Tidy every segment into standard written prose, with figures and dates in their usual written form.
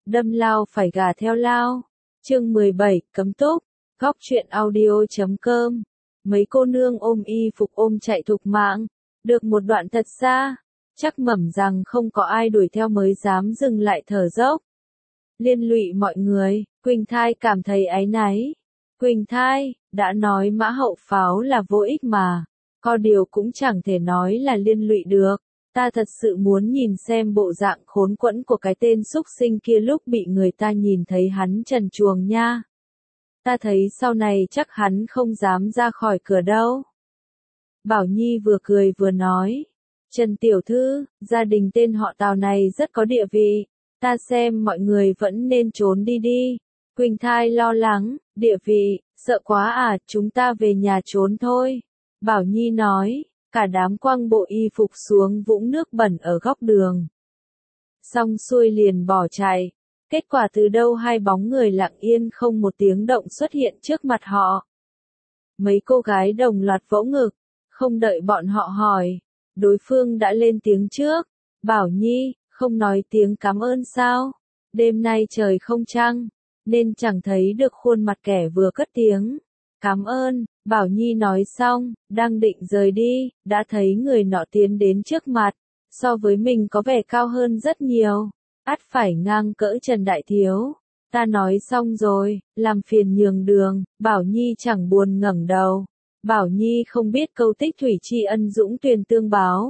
đâm lao phải gà theo lao. Chương 17, cấm túc, góc truyện audio.com. Mấy cô nương ôm y phục ôm chạy thục mạng, được một đoạn thật xa, chắc mẩm rằng không có ai đuổi theo mới dám dừng lại thở dốc. Liên lụy mọi người, Quỳnh Thai cảm thấy áy náy. Quỳnh Thai, đã nói mã hậu pháo là vô ích mà, có điều cũng chẳng thể nói là liên lụy được. Ta thật sự muốn nhìn xem bộ dạng khốn quẫn của cái tên xúc sinh kia lúc bị người ta nhìn thấy hắn trần truồng nha. Ta thấy sau này chắc hắn không dám ra khỏi cửa đâu. Bảo Nhi vừa cười vừa nói. Trần tiểu thư, gia đình tên họ Tào này rất có địa vị. Ta xem mọi người vẫn nên trốn đi đi. Quỳnh Thai lo lắng, địa vị, sợ quá à, chúng ta về nhà trốn thôi. Bảo Nhi nói, cả đám quăng bộ y phục xuống vũng nước bẩn ở góc đường. Xong xuôi liền bỏ chạy. Kết quả từ đâu hai bóng người lặng yên không một tiếng động xuất hiện trước mặt họ. Mấy cô gái đồng loạt vỗ ngực, không đợi bọn họ hỏi. Đối phương đã lên tiếng trước. Bảo Nhi, không nói tiếng cảm ơn sao? Đêm nay trời không trăng, nên chẳng thấy được khuôn mặt kẻ vừa cất tiếng. Cảm ơn, Bảo Nhi nói xong, đang định rời đi, đã thấy người nọ tiến đến trước mặt. So với mình có vẻ cao hơn rất nhiều. Ắt phải ngang cỡ Trần Đại Thiếu. Ta nói xong rồi, làm phiền nhường đường, Bảo Nhi chẳng buồn ngẩng đầu. Bảo Nhi không biết câu tích thủy tri ân dũng tuyền tương báo.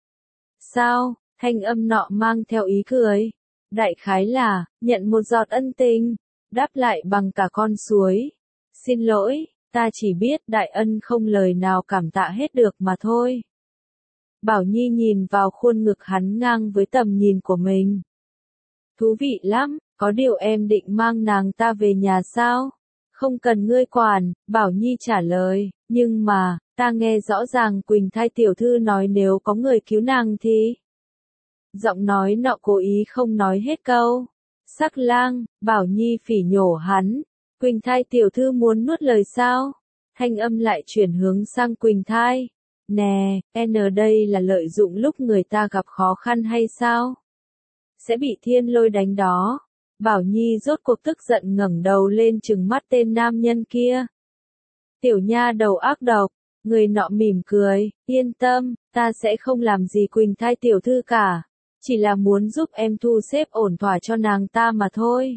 Sao, thanh âm nọ mang theo ý cười. Đại khái là, nhận một giọt ân tình, đáp lại bằng cả con suối. Xin lỗi, ta chỉ biết đại ân không lời nào cảm tạ hết được mà thôi. Bảo Nhi nhìn vào khuôn ngực hắn ngang với tầm nhìn của mình. Thú vị lắm, có điều em định mang nàng ta về nhà sao? Không cần ngươi quản, Bảo Nhi trả lời, nhưng mà, ta nghe rõ ràng Quỳnh Thai tiểu thư nói nếu có người cứu nàng thì... Giọng nói nọ cố ý không nói hết câu. Sắc lang, Bảo Nhi phỉ nhổ hắn. Quỳnh Thai tiểu thư muốn nuốt lời sao? Thanh âm lại chuyển hướng sang Quỳnh Thai. Nè, N đây là lợi dụng lúc người ta gặp khó khăn hay sao? Sẽ bị thiên lôi đánh đó. Bảo Nhi rốt cuộc tức giận ngẩng đầu lên trừng mắt tên nam nhân kia. Tiểu nha đầu ác độc, người nọ mỉm cười, yên tâm, ta sẽ không làm gì Quỳnh Thai tiểu thư cả. Chỉ là muốn giúp em thu xếp ổn thỏa cho nàng ta mà thôi.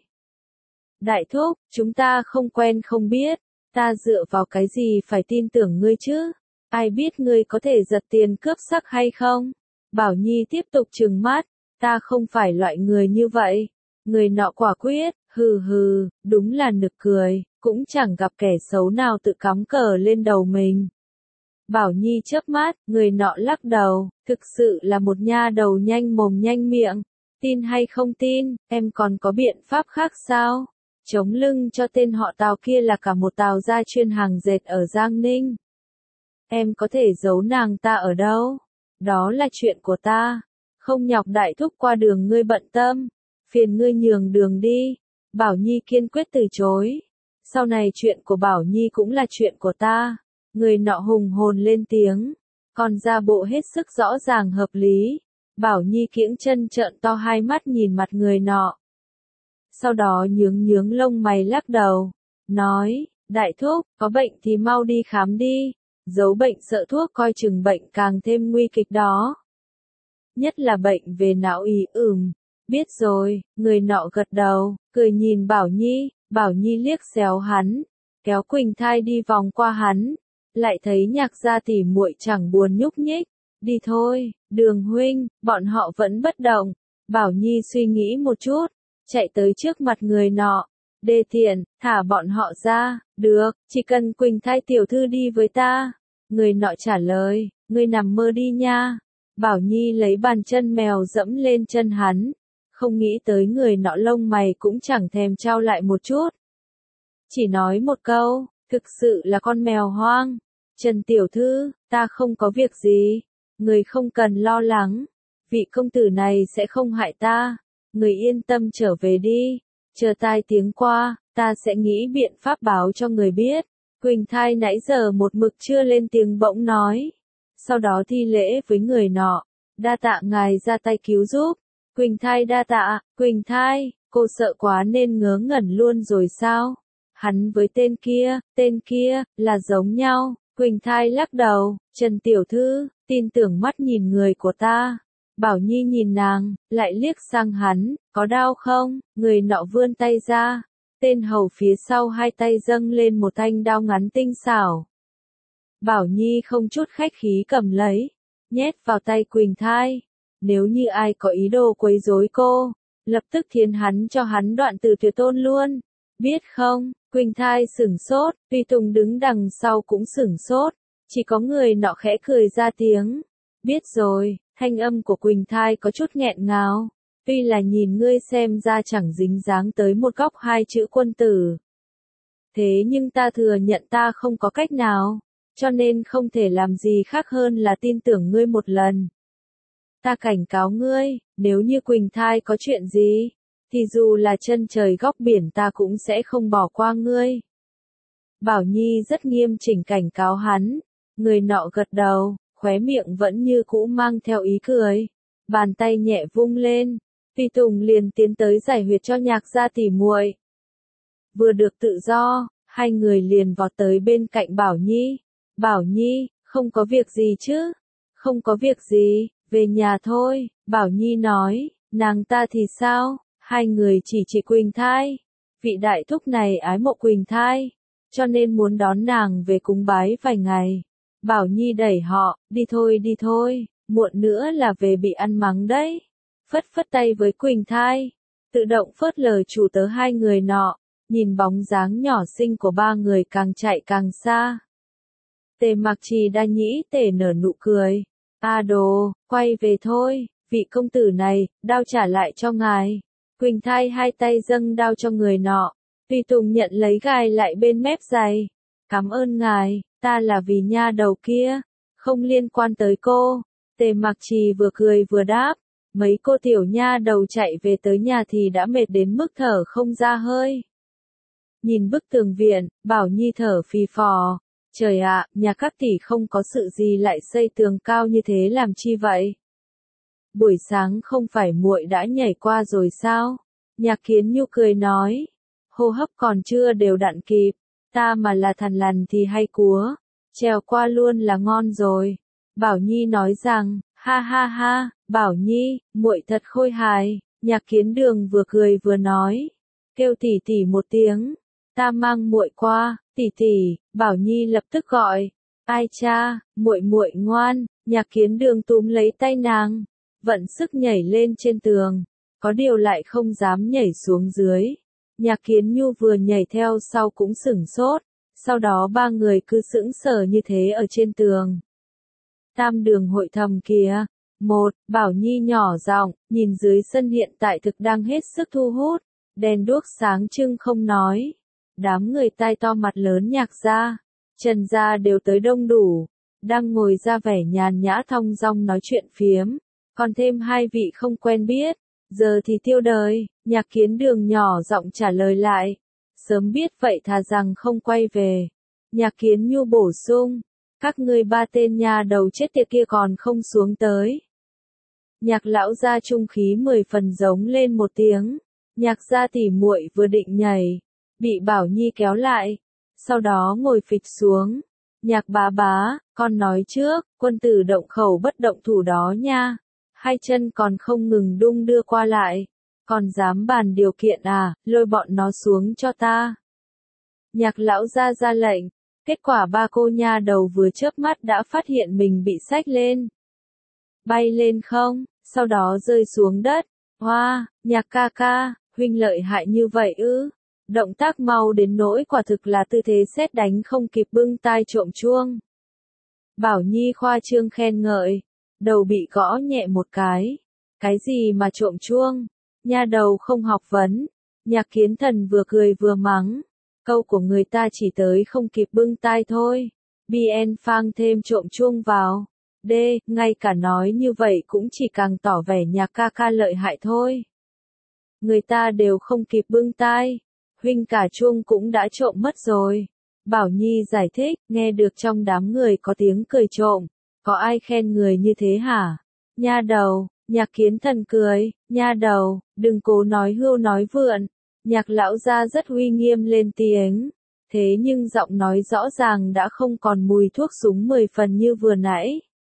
Đại thúc, chúng ta không quen không biết, ta dựa vào cái gì phải tin tưởng ngươi chứ? Ai biết ngươi có thể giật tiền cướp sắc hay không? Bảo Nhi tiếp tục trừng mắt, ta không phải loại người như vậy. Người nọ quả quyết, hừ hừ, đúng là nực cười, cũng chẳng gặp kẻ xấu nào tự cắm cờ lên đầu mình. Bảo Nhi chớp mắt, người nọ lắc đầu, thực sự là một nha đầu nhanh mồm nhanh miệng. Tin hay không tin, em còn có biện pháp khác sao? Chống lưng cho tên họ Tào kia là cả một Tào gia chuyên hàng dệt ở Giang Ninh. Em có thể giấu nàng ta ở đâu? Đó là chuyện của ta. Không nhọc đại thúc qua đường ngươi bận tâm. Phiền ngươi nhường đường đi. Bảo Nhi kiên quyết từ chối. Sau này chuyện của Bảo Nhi cũng là chuyện của ta. Người nọ hùng hồn lên tiếng. Còn ra bộ hết sức rõ ràng hợp lý. Bảo Nhi kiễng chân trợn to hai mắt nhìn mặt người nọ. Sau đó nhướng lông mày lắc đầu. Nói, đại thúc, có bệnh thì mau đi khám đi. Giấu bệnh sợ thuốc coi chừng bệnh càng thêm nguy kịch đó. Nhất là bệnh về não ý biết rồi, người nọ gật đầu, cười nhìn Bảo Nhi liếc xéo hắn, kéo Quỳnh Thai đi vòng qua hắn, lại thấy Nhạc gia tỉ muội chẳng buồn nhúc nhích, đi thôi, Đường huynh, bọn họ vẫn bất động. Bảo Nhi suy nghĩ một chút, chạy tới trước mặt người nọ, đê tiện, thả bọn họ ra, được, chỉ cần Quỳnh Thai tiểu thư đi với ta. Người nọ trả lời, ngươi nằm mơ đi nha. Bảo Nhi lấy bàn chân mèo dẫm lên chân hắn, không nghĩ tới người nọ lông mày cũng chẳng thèm trao lại một chút. Chỉ nói một câu, thực sự là con mèo hoang. Trần tiểu thư, ta không có việc gì, người không cần lo lắng, vị công tử này sẽ không hại ta, người yên tâm trở về đi, chờ tai tiếng qua, ta sẽ nghĩ biện pháp báo cho người biết. Quỳnh Thai nãy giờ một mực chưa lên tiếng bỗng nói. Sau đó thi lễ với người nọ. Đa tạ ngài ra tay cứu giúp. Quỳnh Thai đa tạ, Quỳnh Thai, Cô sợ quá nên ngớ ngẩn luôn rồi sao? Hắn với tên kia, là giống nhau. Quỳnh Thai lắc đầu, Trần tiểu thư, tin tưởng mắt nhìn người của ta. Bảo Nhi nhìn nàng, lại liếc sang hắn, có đau không? Người nọ vươn tay ra. Tên hầu phía sau hai tay dâng lên một thanh đao ngắn tinh xảo. Bảo Nhi không chút khách khí cầm lấy, nhét vào tay Quỳnh Thai. Nếu như ai có ý đồ quấy rối cô, lập tức thiến hắn cho hắn đoạn từ tuyệt tôn luôn. Biết không? Quỳnh Thai sửng sốt, Tùy Tùng đứng đằng sau cũng sửng sốt. Chỉ có người nọ khẽ cười ra tiếng. Biết rồi, thanh âm của Quỳnh Thai có chút nghẹn ngào. Tuy là nhìn ngươi xem ra chẳng dính dáng tới một góc hai chữ quân tử. Thế nhưng ta thừa nhận ta không có cách nào, cho nên không thể làm gì khác hơn là tin tưởng ngươi một lần. Ta cảnh cáo ngươi, nếu như Quỳnh Thai có chuyện gì, thì dù là chân trời góc biển ta cũng sẽ không bỏ qua ngươi. Bảo Nhi rất nghiêm chỉnh cảnh cáo hắn, người nọ gật đầu, khóe miệng vẫn như cũ mang theo ý cười. Bàn tay nhẹ vung lên, Tùy Tùng liền tiến tới giải huyệt cho Nhạc gia tỉ muội. Vừa được tự do, hai người liền vọt tới bên cạnh Bảo Nhi. Bảo Nhi, không có việc gì chứ? Không có việc gì, về nhà thôi, Bảo Nhi nói, nàng ta thì sao? Hai người chỉ Quỳnh Thai. Vị đại thúc này ái mộ Quỳnh Thai, cho nên muốn đón nàng về cúng bái vài ngày. Bảo Nhi đẩy họ, đi thôi, muộn nữa là về bị ăn mắng đấy. Phất phất tay với Quỳnh Thai, tự động phớt lờ chủ tớ hai người nọ, nhìn bóng dáng nhỏ xinh của ba người càng chạy càng xa. Tề Mặc Trì đa nhĩ tề nở nụ cười. A đồ, quay về thôi, vị công tử này, đao trả lại cho ngài. Quỳnh Thai hai tay dâng đao cho người nọ. Tùy Tùng nhận lấy gài lại bên mép giày. Cảm ơn ngài, ta là vì nha đầu kia, không liên quan tới cô. Tề Mặc Trì vừa cười vừa đáp. Mấy cô tiểu nha đầu chạy về tới nhà thì đã mệt đến mức thở không ra hơi. Nhìn bức tường viện, Bảo Nhi thở phì phò. Trời ạ, nhà các tỷ không có sự gì lại xây tường cao như thế làm chi vậy? Buổi sáng không phải muội đã nhảy qua rồi sao? Nhạc Kiến Nhu cười nói. Hô hấp còn chưa đều đặn kịp, ta mà là thằn lằn thì hay cúa, trèo qua luôn là ngon rồi. Bảo Nhi nói rằng, ha ha ha, Bảo Nhi, muội thật khôi hài. Nhạc Kiến Đường vừa cười vừa nói, kêu tỷ tỷ một tiếng, ta mang muội qua. Tỷ tỷ, Bảo Nhi lập tức gọi. Ai cha, muội muội ngoan. Nhạc Kiến Đường túm lấy tay nàng, vận sức nhảy lên trên tường, có điều lại không dám nhảy xuống dưới. Nhạc Kiến Nhu vừa nhảy theo sau cũng sửng sốt, sau đó ba người cứ sững sờ như thế ở trên tường. Tam Đường hội thầm kìa. Bảo Nhi nhỏ giọng, nhìn dưới sân hiện tại thực đang hết sức thu hút, đèn đuốc sáng trưng không nói. Đám người tai to mặt lớn Nhạc gia, Trần gia đều tới đông đủ, đang ngồi ra vẻ nhàn nhã thong dong nói chuyện phiếm, còn thêm hai vị không quen biết, giờ thì tiêu đời. Nhạc Kiến Đường nhỏ giọng trả lời lại, sớm biết vậy thà rằng không quay về. Nhạc Kiến Nhu bổ sung, các ngươi ba tên nhà đầu chết tiệt kia còn không xuống tới. Nhạc lão gia trung khí 10 phần giống lên một tiếng, Nhạc gia tỉ muội vừa định nhảy, bị Bảo Nhi kéo lại, sau đó ngồi phịch xuống. Nhạc bá bá, con nói trước, quân tử động khẩu bất động thủ đó nha. Hai chân còn không ngừng đung đưa qua lại, còn dám bàn điều kiện à, lôi bọn nó xuống cho ta. Nhạc lão gia ra lệnh, kết quả ba cô nha đầu vừa chớp mắt đã phát hiện mình bị xách lên. Bay lên không, sau đó rơi xuống đất. Hoa, Nhạc ca ca, huynh lợi hại như vậy ư? Động tác mau đến nỗi quả thực là tư thế sét đánh không kịp bưng tai trộm chuông. Bảo Nhi khoa trương khen ngợi, đầu bị gõ nhẹ một cái. Cái gì mà trộm chuông? Nha đầu không học vấn. Nhạc Kiến Thần vừa cười vừa mắng. Câu của người ta chỉ tới không kịp bưng tai thôi. Bien phang thêm trộm chuông vào. Ngay cả nói như vậy cũng chỉ càng tỏ vẻ Nhạc ca ca lợi hại thôi. Người ta đều không kịp bưng tai. Huynh cả chuông cũng đã trộm mất rồi. Bảo Nhi giải thích, nghe được trong đám người có tiếng cười trộm. Có ai khen người như thế hả? Nha đầu, Nhạc Kiến Thần cười, nha đầu, đừng cố nói hưu nói vượn. Nhạc lão gia rất uy nghiêm lên tiếng. Thế nhưng giọng nói rõ ràng đã không còn mùi thuốc súng 10 phần như vừa nãy.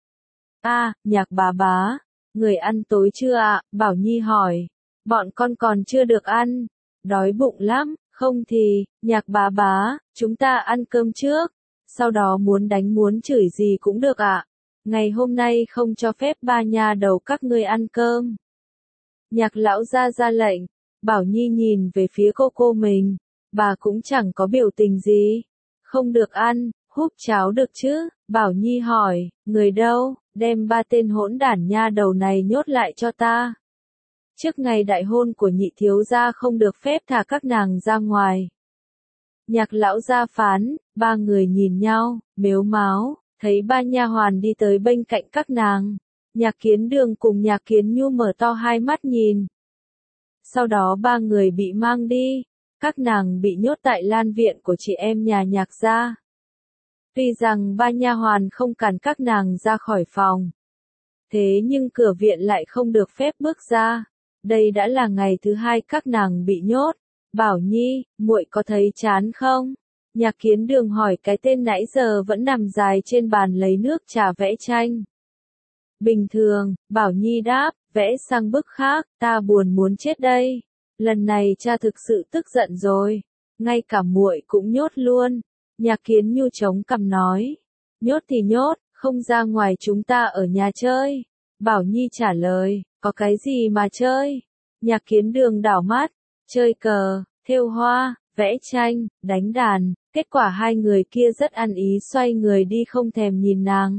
Nhạc bá bá, người ăn tối chưa ạ? Bảo Nhi hỏi. Bọn con còn chưa được ăn. Đói bụng lắm, không thì, Nhạc bá bá, chúng ta ăn cơm trước. Sau đó muốn đánh muốn chửi gì cũng được ạ. Ngày hôm nay không cho phép ba nha đầu các ngươi ăn cơm. Nhạc lão gia ra lệnh. Bảo Nhi nhìn về phía cô mình. Bà cũng chẳng có biểu tình gì. Không được ăn, húp cháo được chứ? Bảo Nhi hỏi, người đâu, đem ba tên hỗn đản nha đầu này nhốt lại cho ta. Trước ngày đại hôn của nhị thiếu gia không được phép thả các nàng ra ngoài. Nhạc lão gia phán, ba người nhìn nhau, mếu máo, thấy ba nha hoàn đi tới bên cạnh các nàng. Nhạc Kiến Đường cùng Nhạc Kiến Nhu mở to hai mắt nhìn. Sau đó ba người bị mang đi. Các nàng bị nhốt tại lan viện của chị em nhà Nhạc gia. Tuy rằng ba nha hoàn không cản các nàng ra khỏi phòng. Thế nhưng cửa viện lại không được phép bước ra. Đây đã là ngày thứ hai các nàng bị nhốt. Bảo Nhi, muội có thấy chán không? Nhạc Kiến Đường hỏi cái tên nãy giờ vẫn nằm dài trên bàn lấy nước trà vẽ tranh. Bình thường, Bảo Nhi đáp, vẽ sang bức khác, ta buồn muốn chết đây. Lần này cha thực sự tức giận rồi. Ngay cả muội cũng nhốt luôn. Nhạc Kiến Nhu chống cằm nói. Nhốt thì nhốt, không ra ngoài chúng ta ở nhà chơi. Bảo Nhi trả lời, có cái gì mà chơi? Nhạc Kiến Đường đảo mắt, chơi cờ, thêu hoa, vẽ tranh, đánh đàn. Kết quả hai người kia rất ăn ý xoay người đi không thèm nhìn nàng.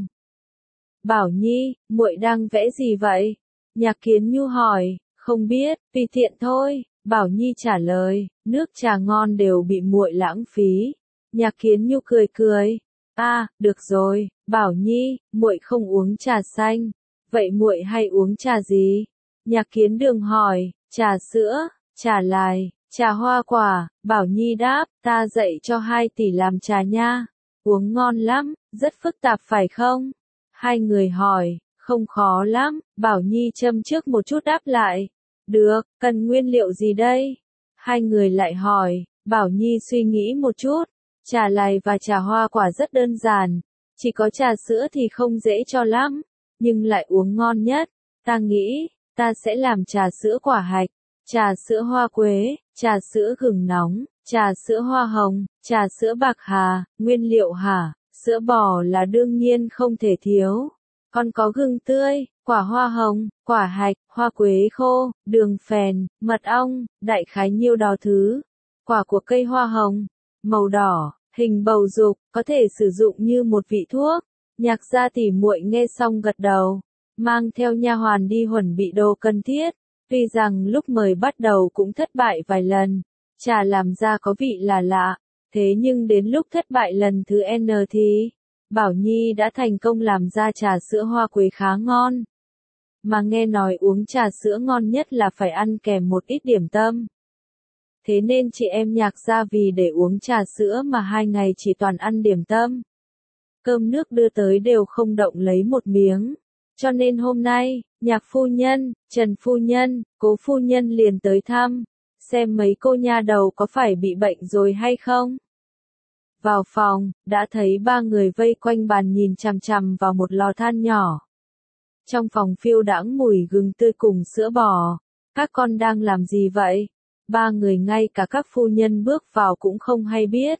Bảo Nhi, muội đang vẽ gì vậy? Nhạc Kiến Nhu hỏi, không biết, tùy tiện thôi. Bảo Nhi trả lời, nước trà ngon đều bị muội lãng phí. Nhạc Kiến Nhu cười cười. Được rồi, Bảo Nhi, muội không uống trà xanh. Vậy muội hay uống trà gì? Nhạc Kiến Đường hỏi, trà sữa, trà lài, trà hoa quả. Bảo Nhi đáp, ta dạy cho 2 tỷ làm trà nha. Uống ngon lắm, rất phức tạp phải không? Hai người hỏi, không khó lắm. Bảo Nhi châm trước một chút đáp lại. Được, cần nguyên liệu gì đây? Hai người lại hỏi. Bảo Nhi suy nghĩ một chút. Trà lài và trà hoa quả rất đơn giản. Chỉ có trà sữa thì không dễ cho lắm. Nhưng lại uống ngon nhất. Ta nghĩ, ta sẽ làm trà sữa quả hạch, trà sữa hoa quế, trà sữa gừng nóng, trà sữa hoa hồng, trà sữa bạc hà. Nguyên liệu hả? Sữa bò là đương nhiên không thể thiếu. Còn có gừng tươi, quả hoa hồng, quả hạch, hoa quế khô, đường phèn, mật ong, đại khái nhiêu đó thứ. Quả của cây hoa hồng, màu đỏ, hình bầu dục, có thể sử dụng như một vị thuốc. Nhạc gia tỷ muội nghe xong gật đầu, mang theo nha hoàn đi chuẩn bị đồ cần thiết. Tuy rằng lúc mời bắt đầu cũng thất bại vài lần, trà làm ra có vị là lạ, thế nhưng đến lúc thất bại lần thứ N thì Bảo Nhi đã thành công làm ra trà sữa hoa quế khá ngon. Mà nghe nói uống trà sữa ngon nhất là phải ăn kèm một ít điểm tâm. Thế nên chị em Nhạc gia vì để uống trà sữa mà 2 ngày chỉ toàn ăn điểm tâm. Cơm nước đưa tới đều không động lấy một miếng. Cho nên hôm nay, Nhạc phu nhân, Trần phu nhân, Cố phu nhân liền tới thăm, xem mấy cô nha đầu có phải bị bệnh rồi hay không. Vào phòng, đã thấy 3 người vây quanh bàn nhìn chằm chằm vào một lò than nhỏ. Trong phòng phiêu đãng mùi gừng tươi cùng sữa bò. Các con đang làm gì vậy? 3 người ngay cả các phu nhân bước vào cũng không hay biết.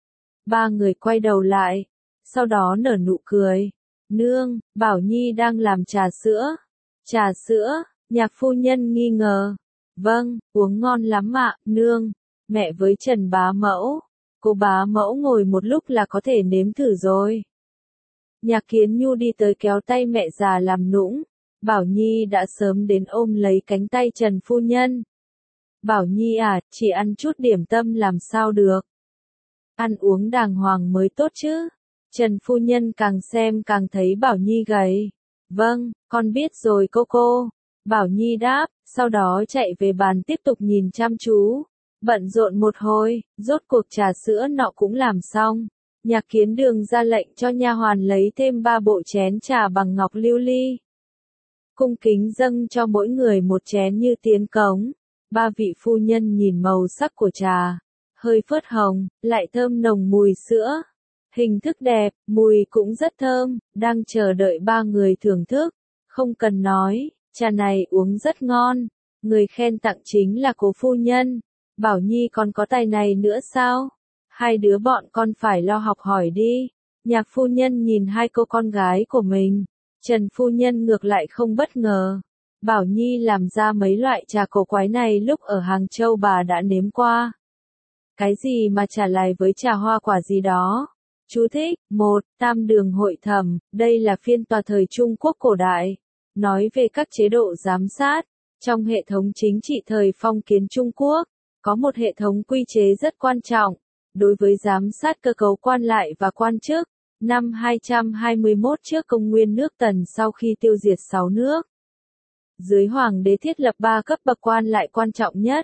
3 người quay đầu lại, sau đó nở nụ cười. Nương, Bảo Nhi đang làm trà sữa. Trà sữa, Nhạc phu nhân nghi ngờ. Vâng, uống ngon lắm ạ, nương. Mẹ với Trần bá mẫu, cô bá mẫu ngồi một lúc là có thể nếm thử rồi. Nhạc Kiến Nhu đi tới kéo tay mẹ già làm nũng. Bảo Nhi đã sớm đến ôm lấy cánh tay Trần phu nhân. Bảo Nhi à, chỉ ăn chút điểm tâm làm sao được. Ăn uống đàng hoàng mới tốt chứ. Trần phu nhân càng xem càng thấy Bảo Nhi gầy. Vâng, con biết rồi cô. Bảo Nhi đáp, sau đó chạy về bàn tiếp tục nhìn chăm chú. Bận rộn một hồi, rốt cuộc trà sữa nọ cũng làm xong. Nhạc Kiến Đường ra lệnh cho nha hoàn lấy thêm 3 bộ chén trà bằng ngọc lưu ly. cung kính dâng cho mỗi người một chén như tiến cống. Ba vị phu nhân nhìn màu sắc của trà, hơi phớt hồng, lại thơm nồng mùi sữa. Hình thức đẹp, mùi cũng rất thơm, đang chờ đợi ba người thưởng thức. Không cần nói, trà này uống rất ngon. Người khen tặng chính là Cố phu nhân. Bảo Nhi còn có tài này nữa sao? Hai đứa bọn con phải lo học hỏi đi. Nhạc phu nhân nhìn hai cô con gái của mình. Trần phu nhân ngược lại không bất ngờ. Bảo Nhi làm ra mấy loại trà cổ quái này lúc ở Hàng Châu bà đã nếm qua. Cái gì mà trà lài với trà hoa quả gì đó? Chú thích, 1. Tam đường hội thẩm, đây là phiên tòa thời Trung Quốc cổ đại. Nói về các chế độ giám sát. Trong hệ thống chính trị thời phong kiến Trung Quốc, có một hệ thống quy chế rất quan trọng. Đối với giám sát cơ cấu quan lại và quan chức, năm 221 trước công nguyên nước Tần sau khi tiêu diệt 6 nước. Dưới hoàng đế thiết lập 3 cấp bậc quan lại quan trọng nhất.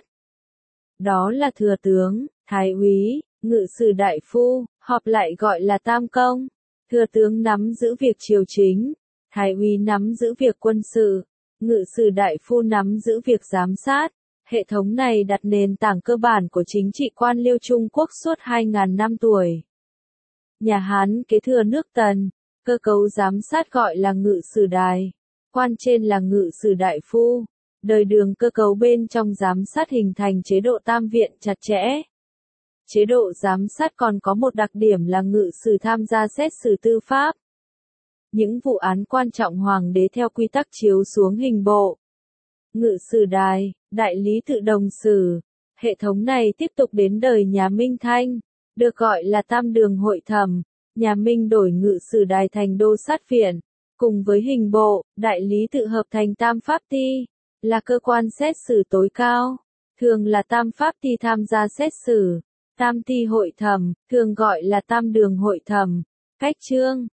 Đó là thừa tướng, thái úy, ngự sử đại phu, họp lại gọi là tam công. Thừa tướng nắm giữ việc triều chính, thái úy nắm giữ việc quân sự, ngự sử đại phu nắm giữ việc giám sát. Hệ thống này đặt nền tảng cơ bản của chính trị quan liêu Trung Quốc suốt 2.000 năm tuổi. Nhà Hán kế thừa nước Tần, cơ cấu giám sát gọi là ngự sử đài, quan trên là ngự sử đại phu. Đời Đường cơ cấu bên trong giám sát hình thành chế độ tam viện chặt chẽ. Chế độ giám sát còn có một đặc điểm là ngự sử tham gia xét xử tư pháp. Những vụ án quan trọng hoàng đế theo quy tắc chiếu xuống hình bộ. Ngự sử đài, đại lý tự đồng xử. Hệ thống này tiếp tục đến đời nhà Minh Thanh, được gọi là tam đường hội thẩm. Nhà Minh đổi ngự sử đài thành đô sát viện, cùng với hình bộ, đại lý tự hợp thành tam pháp ty, là cơ quan xét xử tối cao. Thường là tam pháp ty tham gia xét xử. Tam ty hội thẩm, thường gọi là tam đường hội thẩm. Cách chương